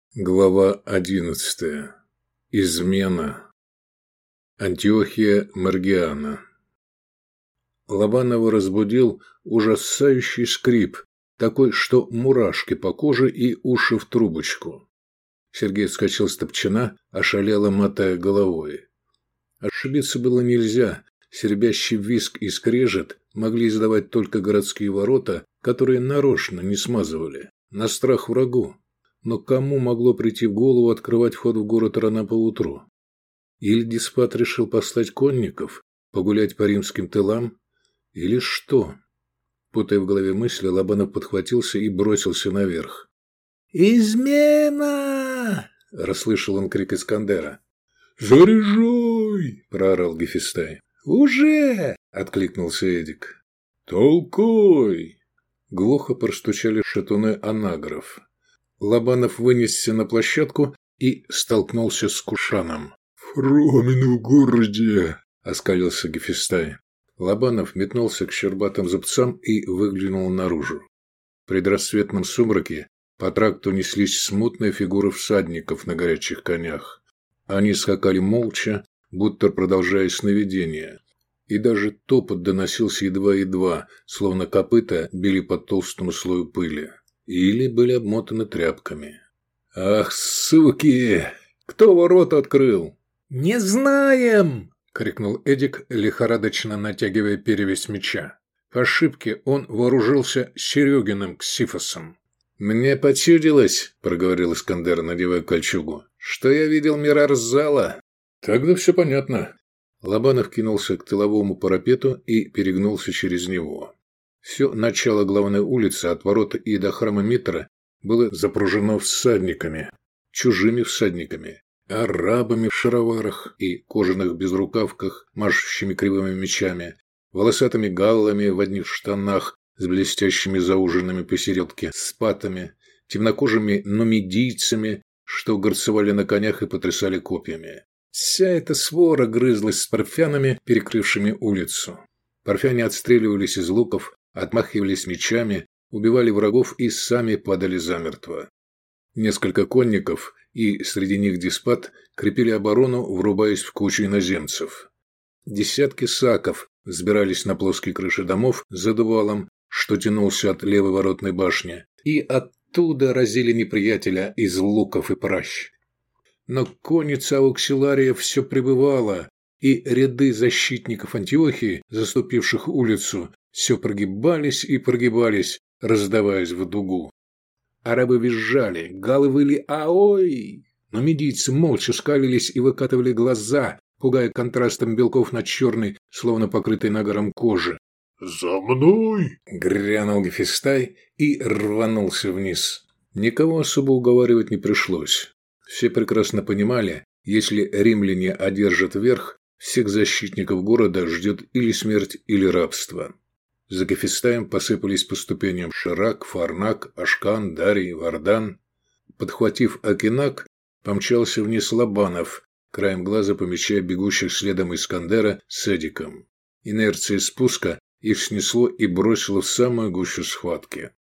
Глава 11. Измена. Антиохия Маргиана. Лобанова разбудил ужасающий скрип, такой, что мурашки по коже и уши в трубочку. Сергей вскочил с топчина, ошалело мотая головой. Ошибиться было нельзя, сербящий визг и скрежет могли издавать только городские ворота, которые нарочно не смазывали, на страх врагу. Но кому могло прийти в голову открывать вход в город рано поутру? Или деспот решил послать конников, погулять по римским тылам? Или что? Путая в голове мысли, Лобанов подхватился и бросился наверх. «Измена!» – расслышал он крик Искандера. «Заряжай!» – проорал Гефестай. «Уже!» – откликнулся Эдик. «Толкай!» Глухо простучали шатуны анагров. Лобанов вынесся на площадку и столкнулся с Кушаном. «Фромины в городе!» – оскалился Гефестай. Лобанов метнулся к щербатым зубцам и выглянул наружу. В предрассветном сумраке по тракту неслись смутные фигуры всадников на горячих конях. Они скакали молча, будто продолжая сновидение. И даже топот доносился едва-едва, словно копыта били по толстому слою пыли. Или были обмотаны тряпками. «Ах, суки! Кто ворота открыл?» «Не знаем!» — крикнул Эдик, лихорадочно натягивая перевязь меча. По ошибке он вооружился Серегиным ксифосом. «Мне почудилось, — проговорил Искандер, надевая кольчугу, — что я видел Мирарзала». «Тогда все понятно». Лобанов кинулся к тыловому парапету и перегнулся через него. Все начало главной улицы от ворота и до храма Митра было запружено всадниками, чужими всадниками, арабами в шароварах и кожаных безрукавках, машущими кривыми мечами, волосатыми галлами в одних штанах с блестящими зауженными посередке спатами, темнокожими нумидийцами, что горцевали на конях и потрясали копьями. Вся эта свора грызлась с парфянами, перекрывшими улицу. Парфяне отстреливались из луков, отмахивались мечами, убивали врагов и сами падали замертво. Несколько конников, и среди них деспот, крепили оборону, врубаясь в кучу иноземцев. Десятки саков взбирались на плоские крыши домов за дувалом, что тянулся от левой воротной башни, и оттуда разили неприятеля из луков и пращ. Но конница ауксилария все прибывала, и ряды защитников Антиохии, заступивших улицу, все прогибались и прогибались, раздаваясь в дугу. Арабы визжали, галлы выли «Аой!», но медийцы молча скалились и выкатывали глаза, пугая контрастом белков на черной, словно покрытой нагаром кожи. «За мной!» – грянул Гефестай и рванулся вниз. Никого особо уговаривать не пришлось. Все прекрасно понимали, если римляне одержат верх, всех защитников города ждет или смерть, или рабство. За Гефестаем посыпались по ступеням Ширак, Фарнак, Ашкан, Дарий, Вардан. Подхватив Акинак, помчался вниз Лобанов, краем глаза помечая бегущих следом Искандера с Эдиком. Инерция спуска их снесло и бросило в самую гущу схватки.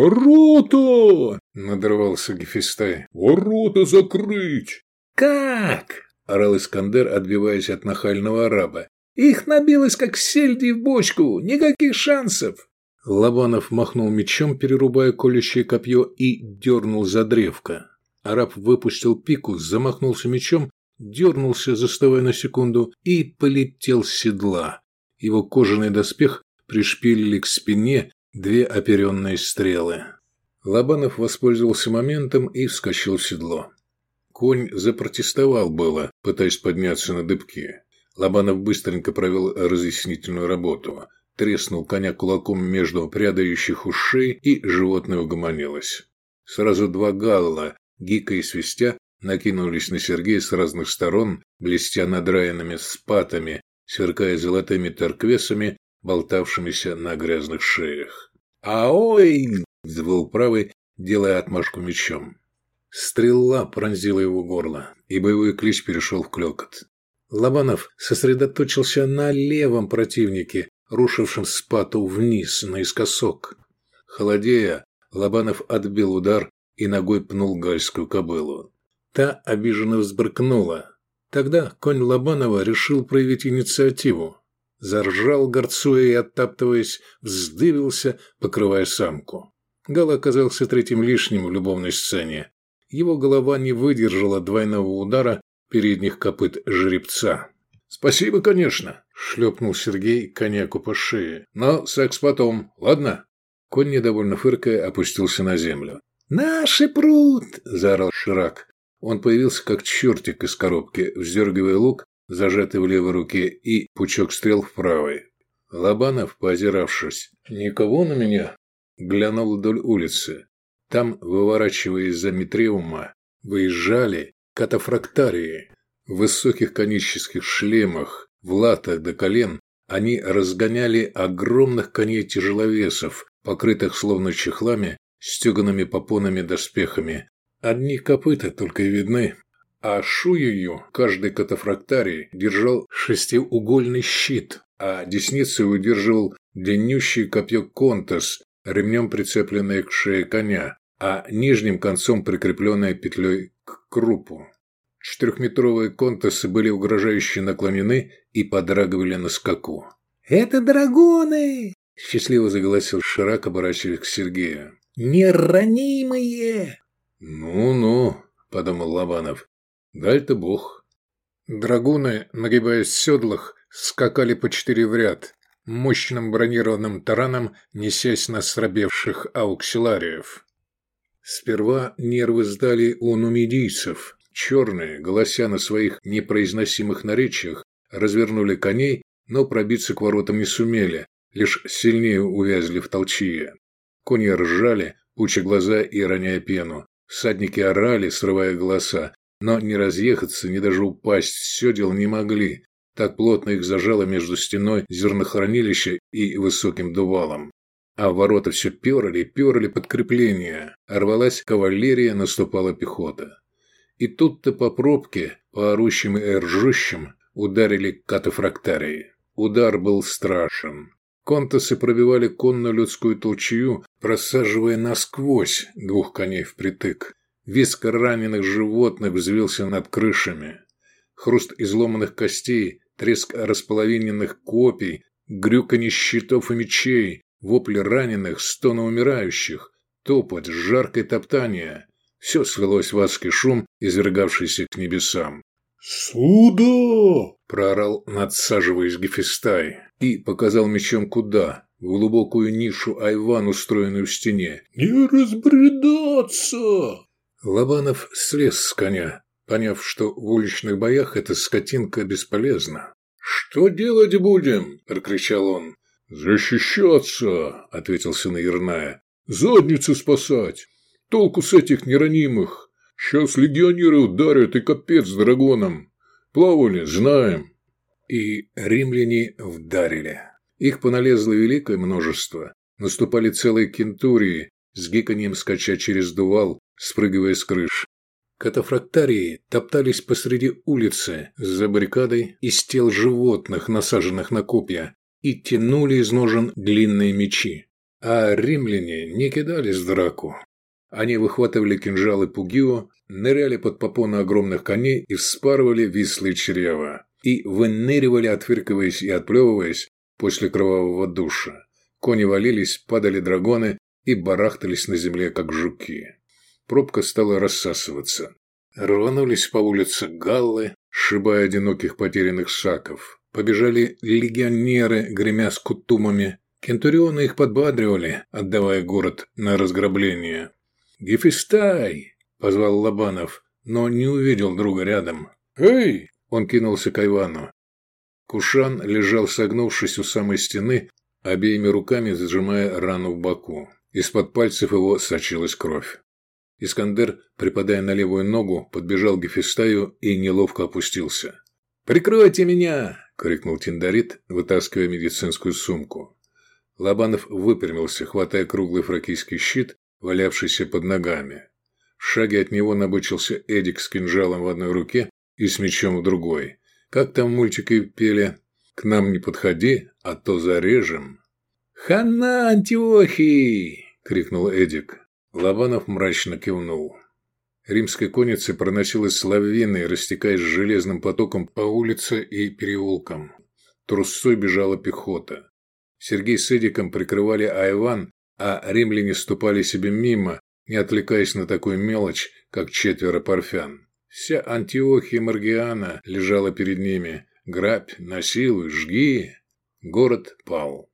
«Ворота!» – надрывался Гефестай. «Ворота закрыть!» «Как?» – орал Искандер, отбиваясь от нахального араба. «Их набилось, как сельди в бочку! Никаких шансов!» Лобанов махнул мечом, перерубая колющее копье, и дернул за древко. Араб выпустил пику, замахнулся мечом, дернулся, застывая на секунду, и полетел с седла. Его кожаный доспех пришпилили к спине две оперенные стрелы. Лобанов воспользовался моментом и вскочил в седло. Конь запротестовал было, пытаясь подняться на дыбки. Лобанов быстренько провел разъяснительную работу. Треснул коня кулаком между прядающих ушей, и животное угомонилось. Сразу два галла, гика и свистя, накинулись на Сергея с разных сторон, блестя надраенными спатами, сверкая золотыми торквесами, болтавшимися на грязных шеях. «Аой!» – взвыл правый, делая отмашку мечом. Стрела пронзила его горло, и боевой клич перешел в клёкот. Лобанов сосредоточился на левом противнике, рушившем спату вниз, наискосок. Холодея, Лобанов отбил удар и ногой пнул гальскую кобылу. Та обиженно взбрыкнула. Тогда конь Лобанова решил проявить инициативу. Заржал, горцуя и оттаптываясь, вздыбился, покрывая самку. Гал оказался третьим лишним в любовной сцене. Его голова не выдержала двойного удара передних копыт жеребца. «Спасибо, конечно», – шлепнул Сергей коньяку по шее. «Но секс потом, ладно?» Конь, недовольно фыркая, опустился на землю. «Наши прут!» – заорал Ширак. Он появился как чертик из коробки, вздергивая лук, зажатый в левой руке, и пучок стрел в правой. Лобанов, поозиравшись, «Никого на меня?» глянул вдоль улицы. Там, выворачивая из-за Митриума, выезжали катафрактарии. В высоких конических шлемах, в латах до колен, они разгоняли огромных коней-тяжеловесов, покрытых словно чехлами, стегаными попонами доспехами. Одни копыта только и видны. А шуею каждый катафрактарий держал шестиугольный щит, а десницей удерживал длиннющий копье контас, ремнем прицепленное к шее коня, а нижним концом прикрепленное петлей к крупу. 4-метровые контасы были угрожающе наклонены и подрагивали на скаку. «Это драгоны!» – счастливо заголосил Ширак, оборачиваясь к Сергею. «Неранимые!» «Ну-ну», – подумал Лобанов, – «дай-то бог». Драгуны, нагибаясь в седлах, скакали по 4 в ряд, мощным бронированным тараном несясь на срабевших ауксилариев. Сперва нервы сдали у нумидийцев. Черные, голося на своих непроизносимых наречиях, развернули коней, но пробиться к воротам не сумели, лишь сильнее увязли в толчье. Кони ржали, пуча глаза и роняя пену. Всадники орали, срывая голоса, но не разъехаться, ни даже упасть с седел не могли. Так плотно их зажало между стеной зернохранилища и высоким дувалом. А в ворота все перли подкрепления. Рвалась кавалерия, наступала пехота. И тут-то по пробке, по орущим и ржущим, ударили катафрактарии. Удар был страшен. Контасы пробивали конно-людскую толчью, просаживая насквозь 2 коней впритык. Визг раненых животных взвился над крышами. Хруст изломанных костей, треск располовиненных копий, грюканье щитов и мечей, вопли раненых, стоны умирающих, топот, жаркое топтание. Все свелось в адский шум, извергавшийся к небесам. «Сюда!» – проорал, надсаживаясь Гефестай, и показал мечом куда? В глубокую нишу айван, устроенную в стене. «Не разбредаться!» Лобанов слез с коня, поняв, что в уличных боях эта скотинка бесполезна. «Что делать будем?» – прокричал он. «Защищаться!» – ответил сын Ерная. «Задницы спасать! Толку с этих неранимых! Сейчас легионеры ударят и капец драгонам! Плавали, знаем!» И римляне вдарили. Их поналезло великое множество. Наступали целые кентурии, с гиканьем скача через дувал, спрыгивая с крыш. Катафрактарии топтались посреди улицы за баррикадой из тел животных, насаженных на копья, и тянули из ножен длинные мечи. А римляне не кидались в драку. Они выхватывали кинжалы пугио, ныряли под попоны огромных коней и вспарывали вислые чрева. И выныривали, отфыркиваясь и отплевываясь после кровавого душа. Кони валились, падали драгоны и барахтались на земле, как жуки. Пробка стала рассасываться. Рванулись по улице галлы, сшибая одиноких потерянных саков. Побежали легионеры, гремя скутумами. Кентурионы их подбадривали, отдавая город на разграбление. «Гефестай!» – позвал Лобанов, но не увидел друга рядом. «Эй!» – он кинулся к айвану. Кушан лежал, согнувшись у самой стены, обеими руками зажимая рану в боку. Из-под пальцев его сочилась кровь. Искандер, припадая на левую ногу, подбежал к Гефестаю и неловко опустился. «Прикройте меня!» – крикнул Тиндарит, вытаскивая медицинскую сумку. Лобанов выпрямился, хватая круглый фракийский щит, валявшийся под ногами. В шаге от него набычился Эдик с кинжалом в одной руке и с мечом в другой. Как там мультики пели? «К нам не подходи, а то зарежем». «Хана, Антиохий!» – крикнул Эдик. Лобанов мрачно кивнул. Римской конницей проносилась лавиной, растекаясь железным потоком по улице и переулкам. Трусцой бежала пехота. Сергей с Эдиком прикрывали айван, а римляне ступали себе мимо, не отвлекаясь на такую мелочь, как 4 парфян. Вся Антиохия Маргиана лежала перед ними. Грабь, насилуй, жги. Город пал.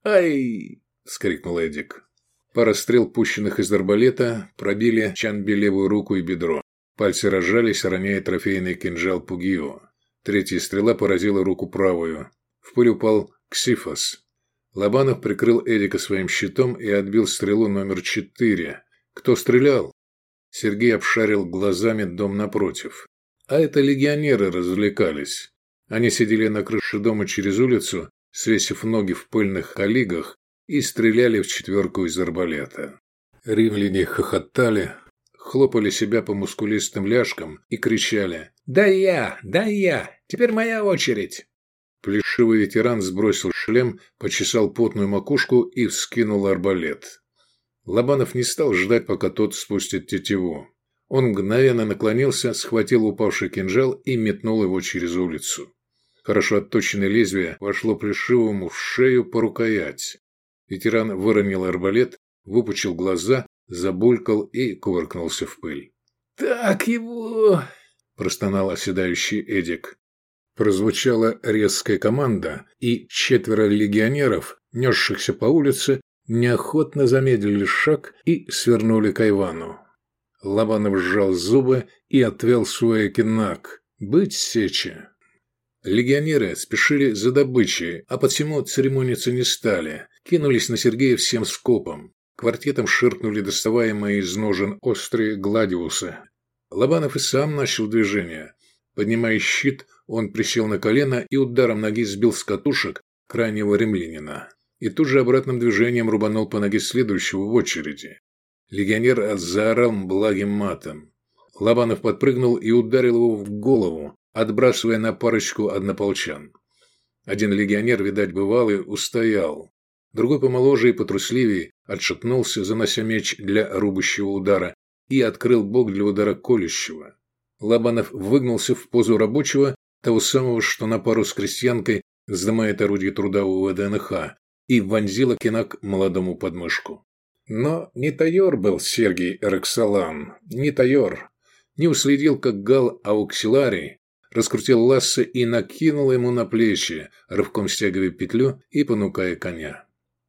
«Ай!» – вскрикнул Эдик. Пара стрел, пущенных из арбалета, пробили Чанби левую руку и бедро. Пальцы разжались, роняя трофейный кинжал Пугио. Третья стрела поразила руку правую. В пыль упал Ксифос. Лобанов прикрыл Эдика своим щитом и отбил стрелу номер 4. Кто стрелял? Сергей обшарил глазами дом напротив. А это легионеры развлекались. Они сидели на крыше дома через улицу, свесив ноги в пыльных коллигах, и стреляли в 4 из арбалета. Римляне хохотали, хлопали себя по мускулистым ляжкам и кричали: «Да я! Да я! Теперь моя очередь!» Плешивый ветеран сбросил шлем, почесал потную макушку и вскинул арбалет. Лобанов не стал ждать, пока тот спустит тетиву. Он мгновенно наклонился, схватил упавший кинжал и метнул его через улицу. Хорошо отточенное лезвие вошло Плешивому в шею по рукоять. Ветеран выронил арбалет, выпучил глаза, забулькал и кувыркнулся в пыль. «Так его!» – простонал оседающий Эдик. Прозвучала резкая команда, и 4 легионеров, несшихся по улице, неохотно замедлили шаг и свернули к айвану. Лобанов сжал зубы и отвел свой кинак. Быть сече. Легионеры спешили за добычей, а посему церемониться не стали. Кинулись на Сергея всем скопом. Квартетом ширкнули доставаемые из ножен острые гладиусы. Лобанов и сам начал движение. Поднимая щит, он присел на колено и ударом ноги сбил с катушек крайнего римлянина. И тут же обратным движением рубанул по ноге следующего в очереди. Легионер заорал благим матом. Лобанов подпрыгнул и ударил его в голову, отбрасывая на парочку однополчан. Один легионер, видать бывалый, устоял. Другой помоложе и потрусливее отшатнулся, занося меч для рубящего удара, и открыл бок для удара колющего. Лобанов выгнулся в позу рабочего, того самого, что на пару с крестьянкой вздымает орудие труда у ВДНХ, и вонзил кинак молодому подмышку. Но не тайор был Сергий Роксолан, не тайор. Не уследил, как гал ауксиларий раскрутил лассе и накинул ему на плечи, рывком стягивая петлю и понукая коня.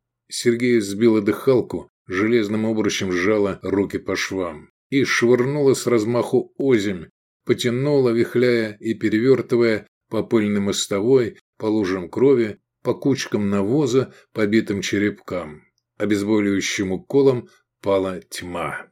Сергей сбила дыхалку, железным обручем сжала руки по швам и швырнула с размаху озимь, потянула, вихляя и перевертывая по пыльной мостовой, по лужам крови, по кучкам навоза, по битым черепкам. Обезболивающим уколом пала тьма.